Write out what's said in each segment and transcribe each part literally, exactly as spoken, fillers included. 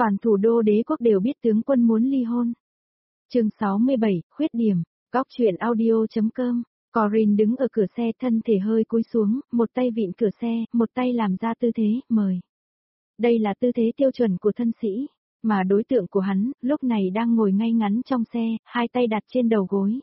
Toàn thủ đô đế quốc đều biết tướng quân muốn ly hôn. Chương sáu mươi bảy, khuyết điểm, góc truyện audio.com. Corinne đứng ở cửa xe, thân thể hơi cúi xuống, một tay vịn cửa xe, một tay làm ra tư thế, mời. Đây là tư thế tiêu chuẩn của thân sĩ, mà đối tượng của hắn, lúc này đang ngồi ngay ngắn trong xe, hai tay đặt trên đầu gối.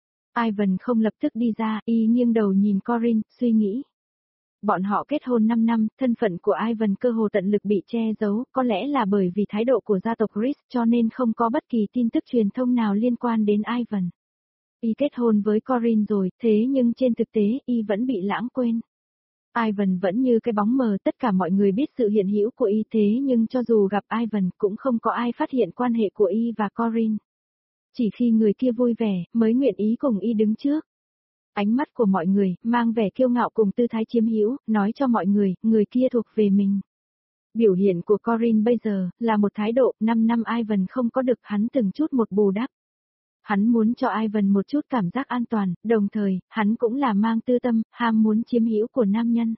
Ivan không lập tức đi ra, y nghiêng đầu nhìn Corinne, suy nghĩ. Bọn họ kết hôn năm năm, thân phận của Ivan cơ hồ tận lực bị che giấu, có lẽ là bởi vì thái độ của gia tộc Rhys cho nên không có bất kỳ tin tức truyền thông nào liên quan đến Ivan. Y kết hôn với Corinne rồi, thế nhưng trên thực tế, y vẫn bị lãng quên. Ivan vẫn như cái bóng mờ, tất cả mọi người biết sự hiện hữu của y, thế nhưng cho dù gặp Ivan cũng không có ai phát hiện quan hệ của y và Corinne. Chỉ khi người kia vui vẻ, mới nguyện ý cùng y đứng trước. Ánh mắt của mọi người, mang vẻ kiêu ngạo cùng tư thái chiếm hữu, nói cho mọi người, người kia thuộc về mình. Biểu hiện của Corinne bây giờ, là một thái độ, năm năm Ivan không có được, hắn từng chút một bù đắp. Hắn muốn cho Ivan một chút cảm giác an toàn, đồng thời, hắn cũng là mang tư tâm, ham muốn chiếm hữu của nam nhân.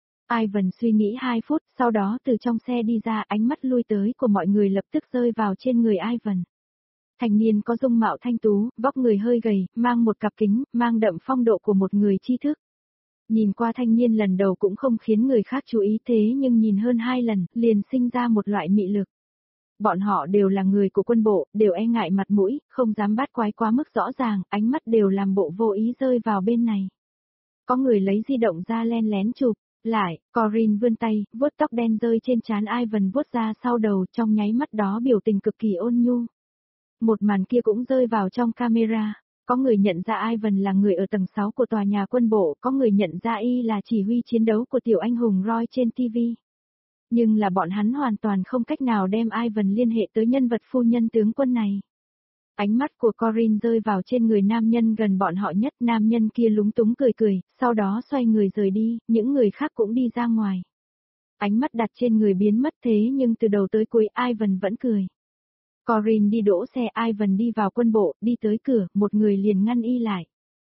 Ivan suy nghĩ hai phút, sau đó từ trong xe đi ra, ánh mắt lui tới của mọi người lập tức rơi vào trên người Ivan. Thanh niên có dung mạo thanh tú, vóc người hơi gầy, mang một cặp kính, mang đậm phong độ của một người tri thức. Nhìn qua thanh niên lần đầu cũng không khiến người khác chú ý, thế nhưng nhìn hơn hai lần, liền sinh ra một loại mị lực. Bọn họ đều là người của quân bộ, đều e ngại mặt mũi, không dám bắt quái quá mức rõ ràng, ánh mắt đều làm bộ vô ý rơi vào bên này. Có người lấy di động ra len lén chụp, lại, Corinne vươn tay, vuốt tóc đen rơi trên trán Ivan vuốt ra sau đầu, trong nháy mắt đó biểu tình cực kỳ ôn nhu. Một màn kia cũng rơi vào trong camera, có người nhận ra Ivan là người ở tầng sáu của tòa nhà quân bộ, có người nhận ra y là chỉ huy chiến đấu của tiểu anh hùng Roy trên ti vi. Nhưng là bọn hắn hoàn toàn không cách nào đem Ivan liên hệ tới nhân vật phu nhân tướng quân này. Ánh mắt của Corinne rơi vào trên người nam nhân gần bọn họ nhất, nam nhân kia lúng túng cười cười, sau đó xoay người rời đi, những người khác cũng đi ra ngoài. Ánh mắt đặt trên người biến mất, thế nhưng từ đầu tới cuối Ivan vẫn cười. Corinne đi đỗ xe, Ivan đi vào quân bộ, đi tới cửa, một người liền ngăn y lại.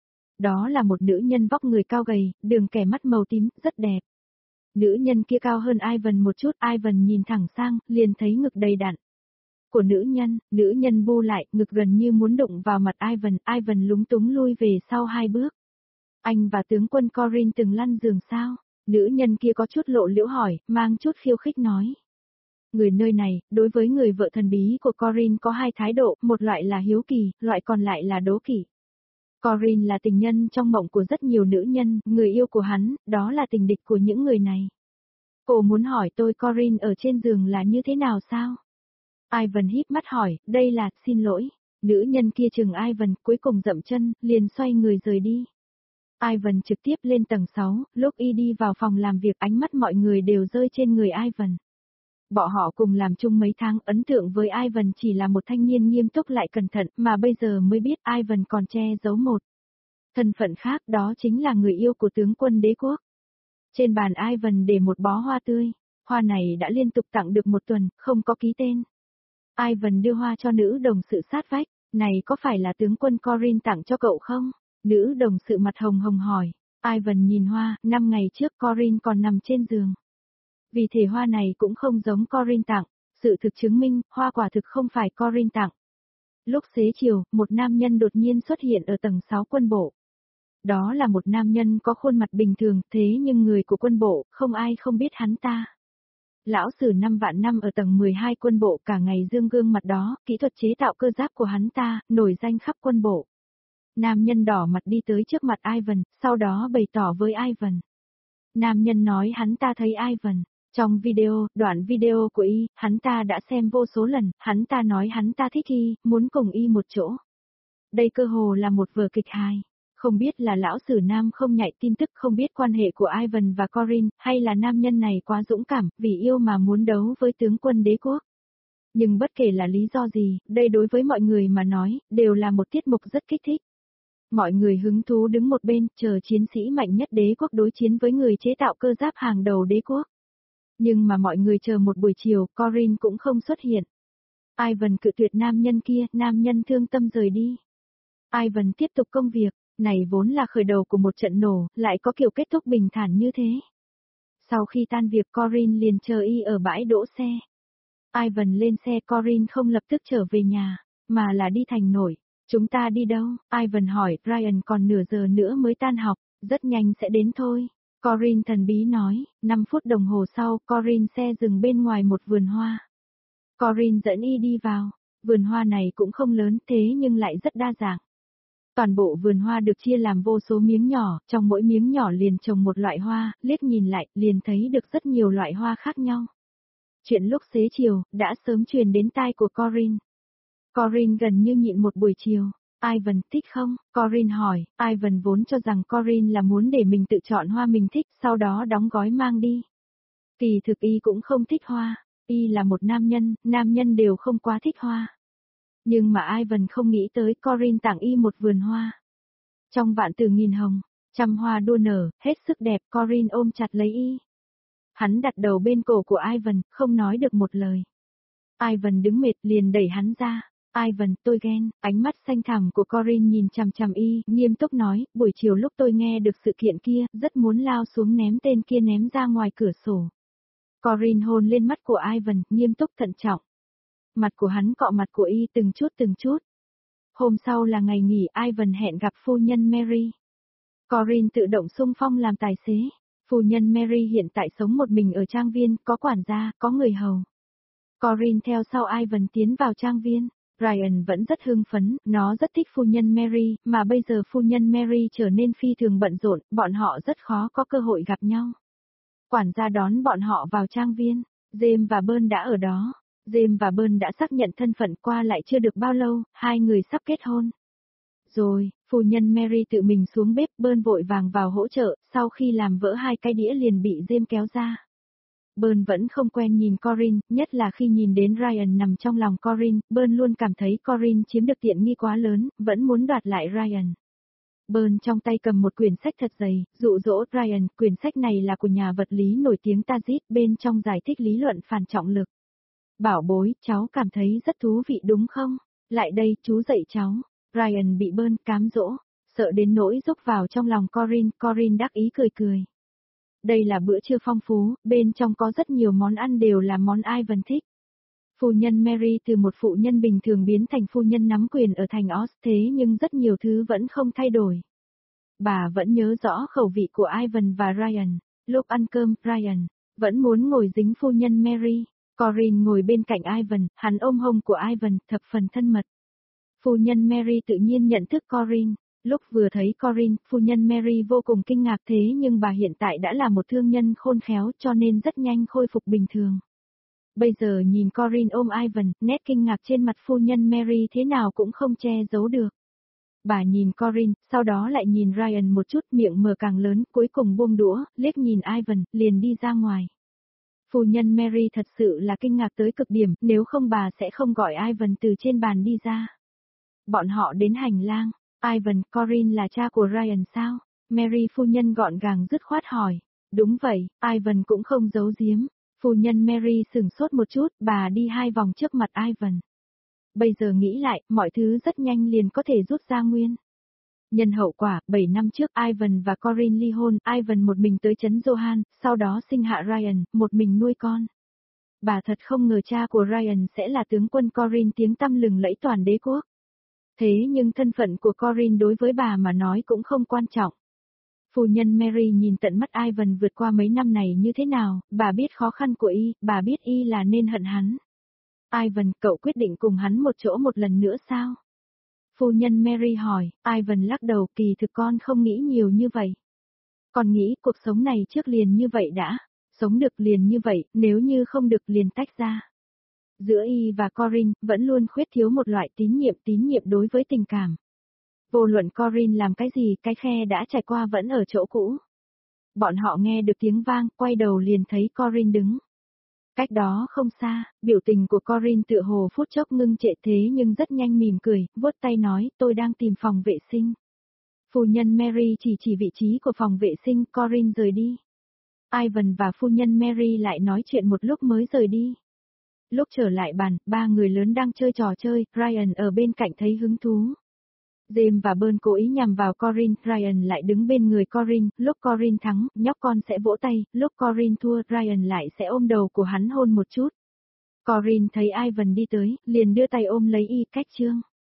Đó là một nữ nhân vóc người cao gầy, đường kẻ mắt màu tím, rất đẹp. Nữ nhân kia cao hơn Ivan một chút, Ivan nhìn thẳng sang, liền thấy ngực đầy đặn của nữ nhân, nữ nhân bu lại, ngực gần như muốn đụng vào mặt Ivan, Ivan lúng túng lui về sau hai bước. Anh và tướng quân Corinne từng lăn giường sao? Nữ nhân kia có chút lộ liễu hỏi, mang chút khiêu khích nói. Người nơi này, đối với người vợ thần bí của Corinne có hai thái độ, một loại là hiếu kỳ, loại còn lại là đố kỵ. Corinne là tình nhân trong mộng của rất nhiều nữ nhân, người yêu của hắn, đó là tình địch của những người này. Cô muốn hỏi tôi Corinne ở trên giường là như thế nào sao? Ivan híp mắt hỏi, đây là, xin lỗi. Nữ nhân kia chừng Ivan, cuối cùng dậm chân, liền xoay người rời đi. Ivan trực tiếp lên tầng sáu, lúc y đi vào phòng làm việc ánh mắt mọi người đều rơi trên người Ivan. Bọn họ cùng làm chung mấy tháng, ấn tượng với Ivan chỉ là một thanh niên nghiêm túc lại cẩn thận, mà bây giờ mới biết Ivan còn che giấu một thân phận khác, đó chính là người yêu của tướng quân đế quốc. Trên bàn Ivan để một bó hoa tươi, hoa này đã liên tục tặng được một tuần, không có ký tên. Ivan đưa hoa cho nữ đồng sự sát vách, này có phải là tướng quân Corinne tặng cho cậu không? Nữ đồng sự mặt hồng hồng hỏi. Ivan nhìn hoa, năm ngày trước Corinne còn nằm trên giường. Vì thể hoa này cũng không giống Corinne tặng, sự thực chứng minh, hoa quả thực không phải Corinne tặng. Lúc xế chiều, một nam nhân đột nhiên xuất hiện ở tầng sáu quân bộ. Đó là một nam nhân có khuôn mặt bình thường, thế nhưng người của quân bộ, không ai không biết hắn ta. Lão sử năm vạn năm ở tầng mười hai quân bộ cả ngày dương gương mặt đó, kỹ thuật chế tạo cơ giáp của hắn ta, nổi danh khắp quân bộ. Nam nhân đỏ mặt đi tới trước mặt Ivan, sau đó bày tỏ với Ivan. Nam nhân nói hắn ta thấy Ivan. Trong video, đoạn video của y, hắn ta đã xem vô số lần, hắn ta nói hắn ta thích y, muốn cùng y một chỗ. Đây cơ hồ là một vở kịch hài. Không biết là lão sử nam không nhạy tin tức, không biết quan hệ của Ivan và Corinne, hay là nam nhân này quá dũng cảm, vì yêu mà muốn đấu với tướng quân đế quốc. Nhưng bất kể là lý do gì, đây đối với mọi người mà nói, đều là một tiết mục rất kích thích. Mọi người hứng thú đứng một bên, chờ chiến sĩ mạnh nhất đế quốc đối chiến với người chế tạo cơ giáp hàng đầu đế quốc. Nhưng mà mọi người chờ một buổi chiều, Corinne cũng không xuất hiện. Ivan cự tuyệt nam nhân kia, nam nhân thương tâm rời đi. Ivan tiếp tục công việc, này vốn là khởi đầu của một trận nổ, lại có kiểu kết thúc bình thản như thế. Sau khi tan việc Corinne liền chờ y ở bãi đỗ xe. Ivan lên xe, Corinne không lập tức trở về nhà, mà là đi thành nổi. Chúng ta đi đâu? Ivan hỏi, Ryan còn nửa giờ nữa mới tan học, rất nhanh sẽ đến thôi. Corinne thần bí nói, năm phút đồng hồ sau, Corinne xe dừng bên ngoài một vườn hoa. Corinne dẫn y đi vào, vườn hoa này cũng không lớn thế nhưng lại rất đa dạng. Toàn bộ vườn hoa được chia làm vô số miếng nhỏ, trong mỗi miếng nhỏ liền trồng một loại hoa, liếc nhìn lại, liền thấy được rất nhiều loại hoa khác nhau. Chuyện lúc xế chiều, đã sớm truyền đến tai của Corinne. Corinne gần như nhịn một buổi chiều. Ivan thích không? Corinne hỏi. Ivan vốn cho rằng Corinne là muốn để mình tự chọn hoa mình thích, sau đó đóng gói mang đi. Kỳ thực y cũng không thích hoa. Y là một nam nhân, nam nhân đều không quá thích hoa. Nhưng mà Ivan không nghĩ tới Corinne tặng y một vườn hoa. Trong vạn từ nghìn hồng, trăm hoa đua nở, hết sức đẹp, Corinne ôm chặt lấy y. Hắn đặt đầu bên cổ của Ivan, không nói được một lời. Ivan đứng mệt liền đẩy hắn ra. Ivan, tôi ghen, ánh mắt xanh thẳm của Corinne nhìn chằm chằm y, nghiêm túc nói, buổi chiều lúc tôi nghe được sự kiện kia, rất muốn lao xuống ném tên kia ném ra ngoài cửa sổ. Corinne hôn lên mắt của Ivan, nghiêm túc thận trọng. Mặt của hắn cọ mặt của y từng chút từng chút. Hôm sau là ngày nghỉ, Ivan hẹn gặp phu nhân Mary. Corinne tự động xung phong làm tài xế. Phu nhân Mary hiện tại sống một mình ở trang viên, có quản gia, có người hầu. Corinne theo sau Ivan tiến vào trang viên. Ryan vẫn rất hưng phấn, nó rất thích phu nhân Mary, mà bây giờ phu nhân Mary trở nên phi thường bận rộn, bọn họ rất khó có cơ hội gặp nhau. Quản gia đón bọn họ vào trang viên, James và Bern đã ở đó. James và Bern đã xác nhận thân phận, qua lại chưa được bao lâu, hai người sắp kết hôn. Rồi, phu nhân Mary tự mình xuống bếp, Bern vội vàng vào hỗ trợ, sau khi làm vỡ hai cái đĩa liền bị James kéo ra. Bern vẫn không quen nhìn Corinne, nhất là khi nhìn đến Ryan nằm trong lòng Corinne, Bern luôn cảm thấy Corinne chiếm được tiện nghi quá lớn, vẫn muốn đoạt lại Ryan. Bern trong tay cầm một quyển sách thật dày, dụ dỗ Ryan, quyển sách này là của nhà vật lý nổi tiếng Tazit, bên trong giải thích lý luận phản trọng lực. Bảo bối, cháu cảm thấy rất thú vị đúng không? Lại đây, chú dạy cháu. Ryan bị Bern cám dỗ, sợ đến nỗi rúc vào trong lòng Corinne, Corinne đắc ý cười cười. Đây là bữa trưa phong phú, bên trong có rất nhiều món ăn đều là món Ivan thích. Phu nhân Mary từ một phụ nhân bình thường biến thành phu nhân nắm quyền ở thành Oz, thế nhưng rất nhiều thứ vẫn không thay đổi. Bà vẫn nhớ rõ khẩu vị của Ivan và Ryan. Lúc ăn cơm, Ryan vẫn muốn ngồi dính phu nhân Mary. Corinne ngồi bên cạnh Ivan, hắn ôm hông của Ivan, thập phần thân mật. Phu nhân Mary tự nhiên nhận thức Corinne. Lúc vừa thấy Corinne, phu nhân Mary vô cùng kinh ngạc, thế nhưng bà hiện tại đã là một thương nhân khôn khéo cho nên rất nhanh khôi phục bình thường. Bây giờ nhìn Corinne ôm Ivan, nét kinh ngạc trên mặt phu nhân Mary thế nào cũng không che giấu được. Bà nhìn Corinne, sau đó lại nhìn Ryan một chút, miệng mở càng lớn, cuối cùng buông đũa, liếc nhìn Ivan, liền đi ra ngoài. Phu nhân Mary thật sự là kinh ngạc tới cực điểm, nếu không bà sẽ không gọi Ivan từ trên bàn đi ra. Bọn họ đến hành lang. Ivan, Corinne là cha của Ryan sao? Mary phu nhân gọn gàng dứt khoát hỏi. Đúng vậy, Ivan cũng không giấu giếm. Phu nhân Mary sửng sốt một chút, bà đi hai vòng trước mặt Ivan. Bây giờ nghĩ lại, mọi thứ rất nhanh liền có thể rút ra nguyên. Nhân hậu quả, bảy năm trước Ivan và Corinne ly hôn, Ivan một mình tới trấn Johan, sau đó sinh hạ Ryan, một mình nuôi con. Bà thật không ngờ cha của Ryan sẽ là tướng quân Corinne tiếng tăm lừng lẫy toàn đế quốc. Thế nhưng thân phận của Corinne đối với bà mà nói cũng không quan trọng. Phu nhân Mary nhìn tận mắt Ivan vượt qua mấy năm này như thế nào, bà biết khó khăn của y, bà biết y là nên hận hắn. Ivan, cậu quyết định cùng hắn một chỗ một lần nữa sao? Phu nhân Mary hỏi, Ivan lắc đầu, kỳ thực con không nghĩ nhiều như vậy. Con nghĩ cuộc sống này trước liền như vậy đã, sống được liền như vậy, nếu như không được liền tách ra. Giữa y và Corinne, vẫn luôn khuyết thiếu một loại tín nhiệm tín nhiệm đối với tình cảm. Vô luận Corinne làm cái gì, cái khe đã trải qua vẫn ở chỗ cũ. Bọn họ nghe được tiếng vang, quay đầu liền thấy Corinne đứng. Cách đó không xa, biểu tình của Corinne tựa hồ phút chốc ngưng trệ thế nhưng rất nhanh mỉm cười, vuốt tay nói, tôi đang tìm phòng vệ sinh. Phu nhân Mary chỉ chỉ vị trí của phòng vệ sinh, Corinne rời đi. Ivan và phu nhân Mary lại nói chuyện một lúc mới rời đi. Lúc trở lại bàn, ba người lớn đang chơi trò chơi, Ryan ở bên cạnh thấy hứng thú. James và Bern cố ý nhằm vào Corinne, Ryan lại đứng bên người Corinne, lúc Corinne thắng, nhóc con sẽ vỗ tay, lúc Corinne thua, Ryan lại sẽ ôm đầu của hắn hôn một chút. Corinne thấy Ivan đi tới, liền đưa tay ôm lấy y, cách Trương.